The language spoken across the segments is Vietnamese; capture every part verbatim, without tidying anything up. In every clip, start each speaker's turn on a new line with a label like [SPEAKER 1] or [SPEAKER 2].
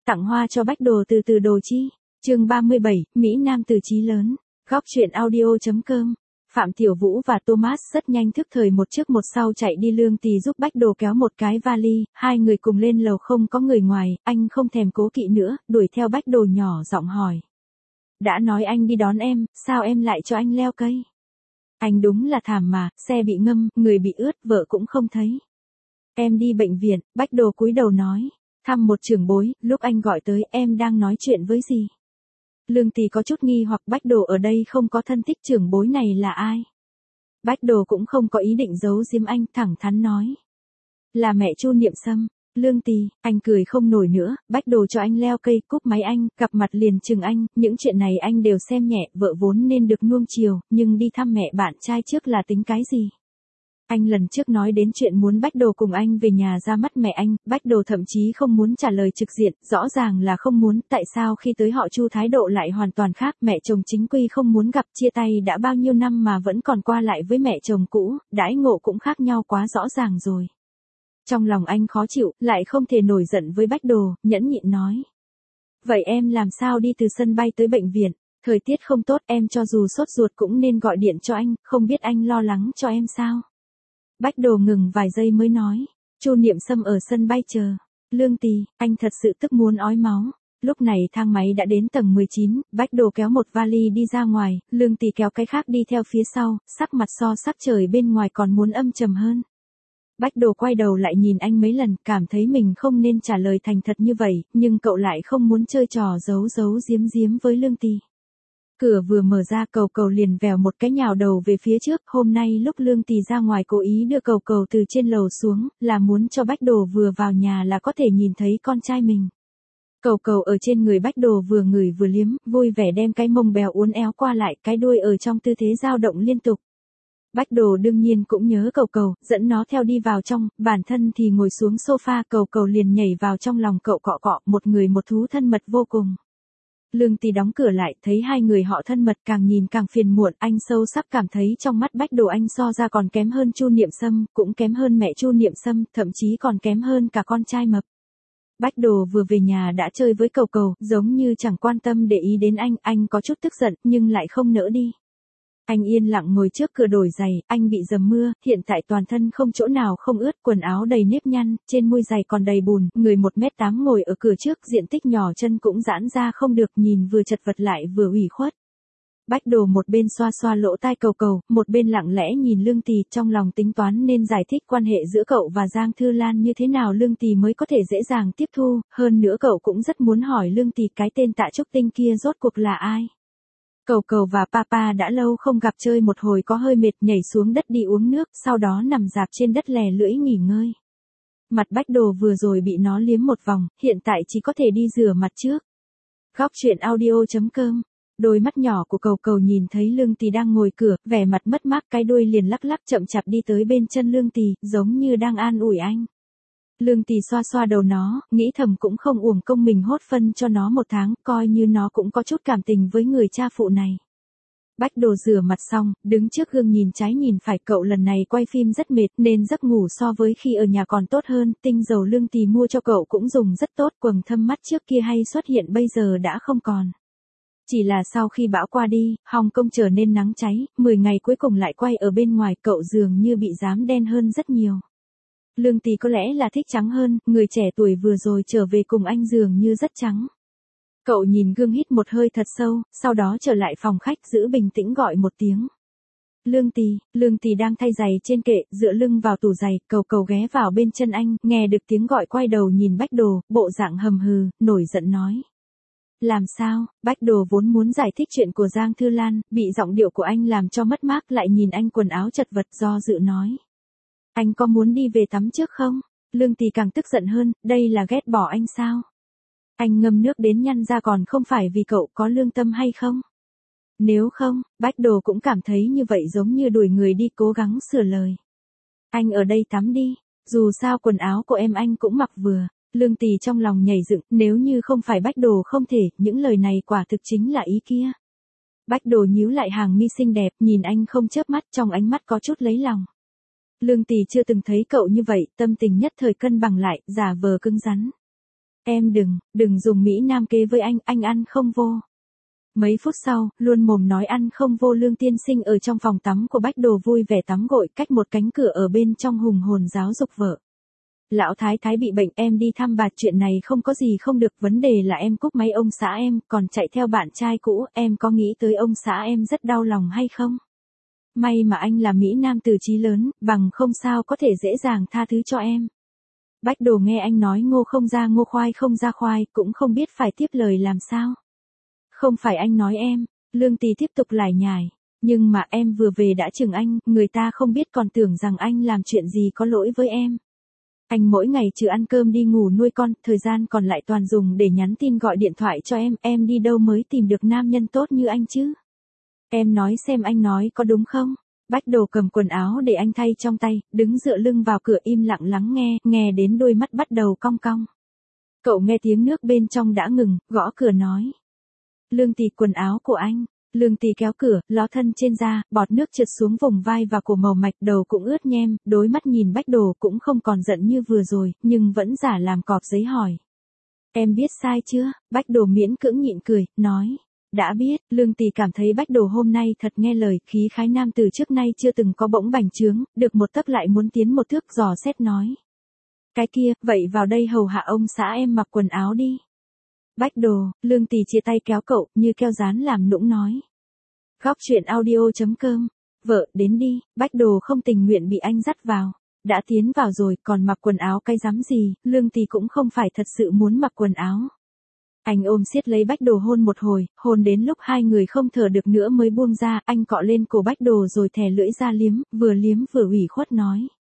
[SPEAKER 1] Tặng hoa cho Bách Đồ từ từ đồ chi. Chương ba mươi bảy, Mỹ Nam từ chí lớn. Góc truyện audio.com. Phạm Tiểu Vũ và Thomas rất nhanh thức thời một trước một sau chạy đi. Lương Tì giúp Bách Đồ kéo một cái vali, hai người cùng lên lầu không có người ngoài, anh không thèm cố kỵ nữa, đuổi theo Bách Đồ nhỏ giọng hỏi. Đã nói anh đi đón em, sao em lại cho anh leo cây? Anh đúng là thảm mà, xe bị ngâm, người bị ướt, vợ cũng không thấy. Em đi bệnh viện, Bách Đồ cúi đầu nói. Thăm một trưởng bối, lúc anh gọi tới em đang nói chuyện với gì? Lương Tì có chút nghi hoặc Bách Đồ ở đây không có thân thích, trưởng bối này là ai? Bách Đồ cũng không có ý định giấu giếm anh, thẳng thắn nói. Là mẹ Chu Niệm Sâm. Lương Tì, anh cười không nổi nữa, Bách Đồ cho anh leo cây, cúp máy anh, gặp mặt liền chừng anh, những chuyện này anh đều xem nhẹ, vợ vốn nên được nuông chiều, nhưng đi thăm mẹ bạn trai trước là tính cái gì? Anh lần trước nói đến chuyện muốn Bách Đồ cùng anh về nhà ra mắt mẹ anh, Bách Đồ thậm chí không muốn trả lời trực diện, rõ ràng là không muốn, tại sao khi tới họ Chu thái độ lại hoàn toàn khác, mẹ chồng chính quy không muốn gặp, chia tay đã bao nhiêu năm mà vẫn còn qua lại với mẹ chồng cũ, đãi ngộ cũng khác nhau quá rõ ràng rồi. Trong lòng anh khó chịu, lại không thể nổi giận với Bách Đồ, nhẫn nhịn nói. Vậy em làm sao đi từ sân bay tới bệnh viện, thời tiết không tốt, em cho dù sốt ruột cũng nên gọi điện cho anh, không biết anh lo lắng cho em sao? Bách Đồ ngừng vài giây mới nói, Chu Niệm Sâm ở sân bay chờ. Lương Tì, anh thật sự tức muốn ói máu. Lúc này thang máy đã đến tầng mười chín, Bách Đồ kéo một vali đi ra ngoài, Lương Tì kéo cái khác đi theo phía sau, sắc mặt so sắc trời bên ngoài còn muốn âm trầm hơn. Bách Đồ quay đầu lại nhìn anh mấy lần, cảm thấy mình không nên trả lời thành thật như vậy, nhưng cậu lại không muốn chơi trò giấu giấu giếm giếm với Lương Tì. Cửa vừa mở ra, Cầu Cầu liền vèo một cái nhào đầu về phía trước, hôm nay lúc Lương Tì ra ngoài cố ý đưa Cầu Cầu từ trên lầu xuống, là muốn cho Bách Đồ vừa vào nhà là có thể nhìn thấy con trai mình. Cầu Cầu ở trên người Bách Đồ vừa ngửi vừa liếm, vui vẻ đem cái mông bèo uốn éo qua lại, cái đuôi ở trong tư thế dao động liên tục. Bách Đồ đương nhiên cũng nhớ Cầu Cầu, dẫn nó theo đi vào trong, bản thân thì ngồi xuống sofa, Cầu Cầu liền nhảy vào trong lòng cậu cọ cọ, một người một thú thân mật vô cùng. Lương Tì đóng cửa lại, thấy hai người họ thân mật càng nhìn càng phiền muộn, anh sâu sắc cảm thấy trong mắt Bách Đồ anh so ra còn kém hơn Chu Niệm Sâm, cũng kém hơn mẹ Chu Niệm Sâm, thậm chí còn kém hơn cả con trai mập. Bách Đồ vừa về nhà đã chơi với Cầu Cầu, giống như chẳng quan tâm để ý đến anh, anh có chút tức giận, nhưng lại không nỡ đi. Anh yên lặng ngồi trước cửa đổi giày, anh bị dầm mưa, hiện tại toàn thân không chỗ nào không ướt, quần áo đầy nếp nhăn, trên môi giày còn đầy bùn, người một mét tám ngồi ở cửa trước, diện tích nhỏ chân cũng giãn ra không được, nhìn vừa chật vật lại vừa ủy khuất. Bách Đồ một bên xoa xoa lỗ tai Cầu Cầu, một bên lặng lẽ nhìn Lương Tì, trong lòng tính toán nên giải thích quan hệ giữa cậu và Giang Thư Lan như thế nào Lương Tì mới có thể dễ dàng tiếp thu, hơn nữa cậu cũng rất muốn hỏi Lương Tì cái tên Tạ Trúc Tinh kia rốt cuộc là ai. Cầu Cầu và Papa đã lâu không gặp, chơi một hồi có hơi mệt, nhảy xuống đất đi uống nước, sau đó nằm rạp trên đất lè lưỡi nghỉ ngơi. Mặt Bách Đồ vừa rồi bị nó liếm một vòng, hiện tại chỉ có thể đi rửa mặt trước. Góc truyện audio.com. Đôi mắt nhỏ của Cầu Cầu nhìn thấy Lương Tì đang ngồi cửa, vẻ mặt mất mát, cái đuôi liền lắc lắc chậm chạp đi tới bên chân Lương Tì, giống như đang an ủi anh. Lương Tì xoa xoa đầu nó, nghĩ thầm cũng không uổng công mình hốt phân cho nó một tháng, coi như nó cũng có chút cảm tình với người cha phụ này. Bách Đồ rửa mặt xong, đứng trước gương nhìn trái nhìn phải, cậu lần này quay phim rất mệt nên giấc ngủ so với khi ở nhà còn tốt hơn, tinh dầu Lương Tì mua cho cậu cũng dùng rất tốt, quầng thâm mắt trước kia hay xuất hiện bây giờ đã không còn. Chỉ là sau khi bão qua đi, Hồng Kông trở nên nắng cháy, mười ngày cuối cùng lại quay ở bên ngoài, cậu dường như bị dám đen hơn rất nhiều. Lương Tì có lẽ là thích trắng hơn, người trẻ tuổi vừa rồi trở về cùng anh dường như rất trắng. Cậu nhìn gương hít một hơi thật sâu, sau đó trở lại phòng khách giữ bình tĩnh gọi một tiếng. Lương Tì, Lương Tì đang thay giày trên kệ, dựa lưng vào tủ giày, Cầu Cầu ghé vào bên chân anh, nghe được tiếng gọi quay đầu nhìn Bách Đồ, bộ dạng hầm hừ, nổi giận nói. Làm sao? Bách Đồ vốn muốn giải thích chuyện của Giang Thư Lan, bị giọng điệu của anh làm cho mất mát, lại nhìn anh quần áo chật vật do dự nói. Anh có muốn đi về tắm trước không? Lương Tì càng tức giận hơn, đây là ghét bỏ anh sao? Anh ngâm nước đến nhăn ra còn không phải vì cậu có lương tâm hay không? Nếu không, Bách Đồ cũng cảm thấy như vậy giống như đuổi người đi, cố gắng sửa lời. Anh ở đây tắm đi, dù sao quần áo của em anh cũng mặc vừa. Lương Tì trong lòng nhảy dựng, nếu như không phải Bách Đồ không thể, những lời này quả thực chính là ý kia. Bách Đồ nhíu lại hàng mi xinh đẹp, nhìn anh không chớp mắt, trong ánh mắt có chút lấy lòng. Lương Tì chưa từng thấy cậu như vậy, tâm tình nhất thời cân bằng lại, giả vờ cứng rắn. Em đừng, đừng dùng Mỹ Nam kế với anh, anh ăn không vô. Mấy phút sau, luôn mồm nói ăn không vô Lương tiên sinh ở trong phòng tắm của Bách Đồ vui vẻ tắm gội cách một cánh cửa ở bên trong hùng hồn giáo dục vợ. Lão thái thái bị bệnh, em đi thăm bà, chuyện này không có gì không được, vấn đề là em cúp máy ông xã em, còn chạy theo bạn trai cũ, em có nghĩ tới ông xã em rất đau lòng hay không? May mà anh là Mỹ Nam từ chí lớn, bằng không sao có thể dễ dàng tha thứ cho em. Bách Đồ nghe anh nói ngô không ra ngô khoai không ra khoai, cũng không biết phải tiếp lời làm sao. Không phải anh nói em, Lương Tì tiếp tục lải nhải. Nhưng mà em vừa về đã chừng anh, người ta không biết còn tưởng rằng anh làm chuyện gì có lỗi với em. Anh mỗi ngày trừ ăn cơm đi ngủ nuôi con, thời gian còn lại toàn dùng để nhắn tin gọi điện thoại cho em, em đi đâu mới tìm được nam nhân tốt như anh chứ? Em nói xem anh nói có đúng không? Bách Đồ cầm quần áo để anh thay trong tay, đứng dựa lưng vào cửa im lặng lắng nghe, nghe đến đôi mắt bắt đầu cong cong. Cậu nghe tiếng nước bên trong đã ngừng, gõ cửa nói. Lương Tì, quần áo của anh. Lương Tì kéo cửa, ló thân trên da, bọt nước trượt xuống vùng vai và cổ màu mạch, đầu cũng ướt nhem, đối mắt nhìn Bách Đồ cũng không còn giận như vừa rồi, nhưng vẫn giả làm cọp giấy hỏi. Em biết sai chưa? Bách Đồ miễn cưỡng nhịn cười, nói. Đã biết. Lương Tì cảm thấy Bách Đồ hôm nay thật nghe lời, khí khái nam từ trước nay chưa từng có bỗng bành trướng, được một tấc lại muốn tiến một thước, dò xét nói. Cái kia, vậy vào đây hầu hạ ông xã em mặc quần áo đi. Bách Đồ, Lương Tì chia tay kéo cậu, như keo dán làm nũng nói. Góc truyện audio chấm com. Vợ, đến đi. Bách Đồ không tình nguyện bị anh dắt vào. Đã tiến vào rồi, còn mặc quần áo cái rắm gì, Lương Tì cũng không phải thật sự muốn mặc quần áo. Anh ôm siết lấy Bách Đồ hôn một hồi, hôn đến lúc hai người không thở được nữa mới buông ra, anh cọ lên cổ Bách Đồ rồi thè lưỡi ra liếm, vừa liếm vừa ủy khuất nói.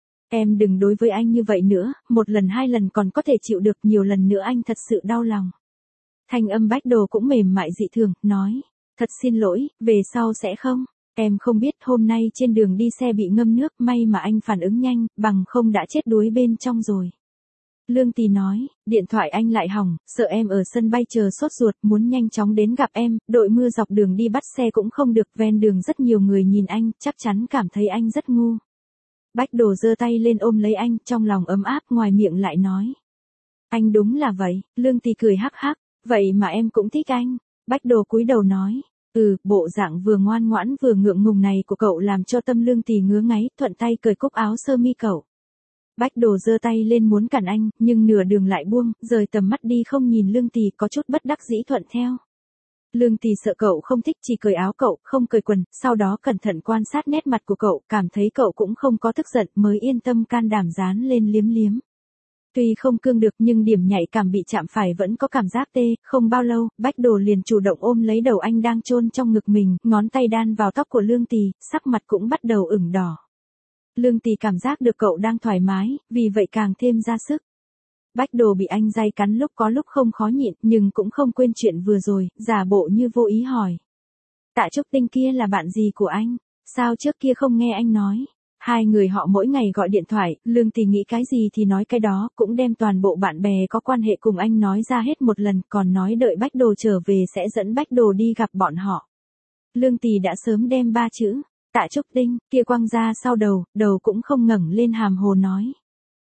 [SPEAKER 1] Em đừng đối với anh như vậy nữa, một lần hai lần còn có thể chịu được, nhiều lần nữa anh thật sự đau lòng. Thanh âm Bách Đồ cũng mềm mại dị thường, nói. Thật xin lỗi, về sau sẽ không. Em không biết hôm nay trên đường đi xe bị ngâm nước, may mà anh phản ứng nhanh, bằng không đã chết đuối bên trong rồi. Lương Tì nói, điện thoại anh lại hỏng, sợ em ở sân bay chờ sốt ruột, muốn nhanh chóng đến gặp em, đội mưa dọc đường đi bắt xe cũng không được, ven đường rất nhiều người nhìn anh, chắc chắn cảm thấy anh rất ngu. Bách Đồ giơ tay lên ôm lấy anh, trong lòng ấm áp, ngoài miệng lại nói. Anh đúng là vậy. Lương Tì cười hắc hắc, vậy mà em cũng thích anh. Bách Đồ cúi đầu nói. Ừ, bộ dạng vừa ngoan ngoãn vừa ngượng ngùng này của cậu làm cho tâm Lương Tì ngứa ngáy, thuận tay cởi cúc áo sơ mi cậu. Bách Đồ giơ tay lên muốn cản anh, nhưng nửa đường lại buông, rời tầm mắt đi không nhìn Lương Tì, có chút bất đắc dĩ thuận theo. Lương Tì sợ cậu không thích, chỉ cởi áo cậu, không cởi quần, sau đó cẩn thận quan sát nét mặt của cậu, cảm thấy cậu cũng không có tức giận, mới yên tâm can đảm dán lên liếm liếm. Tuy không cương được nhưng điểm nhạy cảm bị chạm phải vẫn có cảm giác tê, không bao lâu, Bách Đồ liền chủ động ôm lấy đầu anh đang chôn trong ngực mình, ngón tay đan vào tóc của Lương Tì, sắc mặt cũng bắt đầu ửng đỏ. Lương Tì cảm giác được cậu đang thoải mái, vì vậy càng thêm ra sức. Bách Đồ bị anh day cắn lúc có lúc không khó nhịn, nhưng cũng không quên chuyện vừa rồi, giả bộ như vô ý hỏi. Tạ Trúc Tinh kia là bạn gì của anh? Sao trước kia không nghe anh nói? Hai người họ mỗi ngày gọi điện thoại, Lương Tì nghĩ cái gì thì nói cái đó, cũng đem toàn bộ bạn bè có quan hệ cùng anh nói ra hết một lần, còn nói đợi Bách Đồ trở về sẽ dẫn Bách Đồ đi gặp bọn họ. Lương Tì đã sớm đem ba chữ, Tạ Trúc Tinh, kia quăng ra sau đầu, đầu cũng không ngẩng lên hàm hồ nói.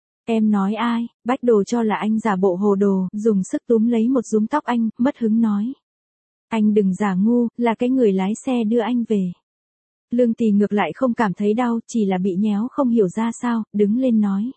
[SPEAKER 1] Em nói ai? Bách Đồ cho là anh giả bộ hồ đồ, dùng sức túm lấy một rúm tóc anh, mất hứng nói. Anh đừng giả ngu, là cái người lái xe đưa anh về. Lương Tì ngược lại không cảm thấy đau, chỉ là bị nhéo không hiểu ra sao, đứng lên nói.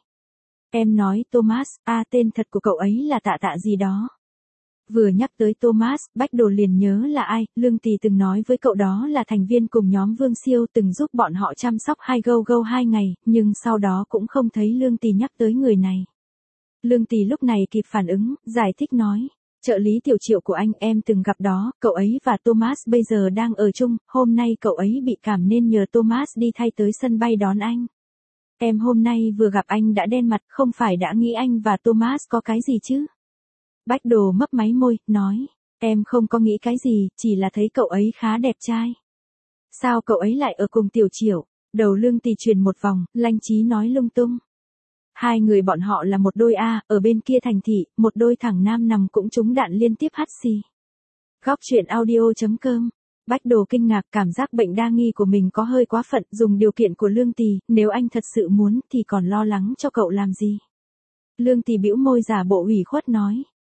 [SPEAKER 1] Em nói Thomas, à tên thật của cậu ấy là tạ tạ gì đó. Vừa nhắc tới Thomas, Bách Đồ liền nhớ là ai, Lương Tì từng nói với cậu đó là thành viên cùng nhóm Vương Siêu từng giúp bọn họ chăm sóc hai gâu gâu hai ngày, nhưng sau đó cũng không thấy Lương Tì nhắc tới người này. Lương Tì lúc này kịp phản ứng, giải thích nói. Trợ lý tiểu Triệu của anh em từng gặp đó, cậu ấy và Thomas bây giờ đang ở chung, hôm nay cậu ấy bị cảm nên nhờ Thomas đi thay tới sân bay đón anh. Em hôm nay vừa gặp anh đã đen mặt, không phải đã nghĩ anh và Thomas có cái gì chứ? Bách Đồ mấp máy môi, nói, em không có nghĩ cái gì, chỉ là thấy cậu ấy khá đẹp trai. Sao cậu ấy lại ở cùng tiểu Triệu? Đầu Lương Tì chuyển một vòng, lanh trí nói lung tung. Hai người bọn họ là một đôi A, ở bên kia thành thị, một đôi thằng nam nằm cũng trúng đạn liên tiếp hắt xì. Góc truyện audio chấm com. Bách Đồ kinh ngạc, cảm giác bệnh đa nghi của mình có hơi quá phận, dùng điều kiện của Lương Tì, nếu anh thật sự muốn thì còn lo lắng cho cậu làm gì. Lương Tì bĩu môi giả bộ ủy khuất nói.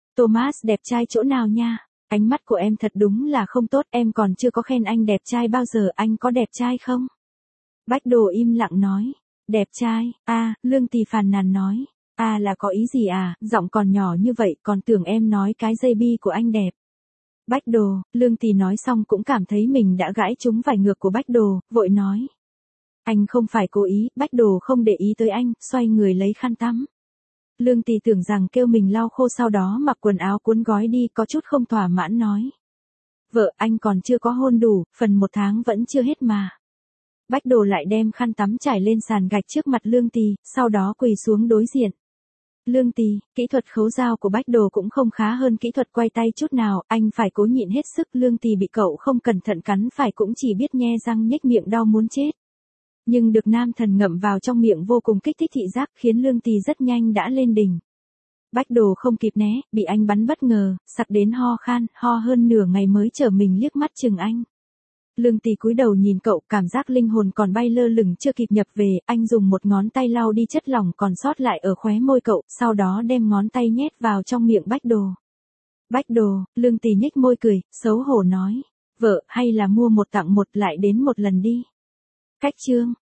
[SPEAKER 1] Thomas đẹp trai chỗ nào nha? Ánh mắt của em thật đúng là không tốt, em còn chưa có khen anh đẹp trai bao giờ, anh có đẹp trai không? Bách Đồ im lặng nói. Đẹp trai, a à, Lương Tì phàn nàn nói. A à, là có ý gì à, giọng còn nhỏ như vậy, còn tưởng em nói cái dây bi của anh đẹp. Bách Đồ, Lương Tì nói xong cũng cảm thấy mình đã gãi trúng vải ngược của Bách Đồ, vội nói. Anh không phải cố ý, Bách Đồ không để ý tới anh, xoay người lấy khăn tắm. Lương Tì tưởng rằng kêu mình lau khô sau đó mặc quần áo cuốn gói đi, có chút không thỏa mãn nói. Vợ, anh còn chưa có hôn đủ, phần một tháng vẫn chưa hết mà. Bách Đồ lại đem khăn tắm trải lên sàn gạch trước mặt Lương Tì, sau đó quỳ xuống đối diện. Lương Tì, kỹ thuật khấu dao của Bách Đồ cũng không khá hơn kỹ thuật quay tay chút nào, anh phải cố nhịn hết sức. Lương Tì bị cậu không cẩn thận cắn phải cũng chỉ biết nhe răng nhếch miệng đau muốn chết. Nhưng được nam thần ngậm vào trong miệng vô cùng kích thích thị giác, khiến Lương Tì rất nhanh đã lên đỉnh. Bách Đồ không kịp né, bị anh bắn bất ngờ, sặc đến ho khan, ho hơn nửa ngày mới trở mình liếc mắt chừng anh. Lương Tì cúi đầu nhìn cậu, cảm giác linh hồn còn bay lơ lửng chưa kịp nhập về, anh dùng một ngón tay lau đi chất lỏng còn sót lại ở khóe môi cậu, sau đó đem ngón tay nhét vào trong miệng Bách Đồ. Bách Đồ, Lương Tì nhếch môi cười, xấu hổ nói, vợ, hay là mua một tặng một lại đến một lần đi. Khách chương.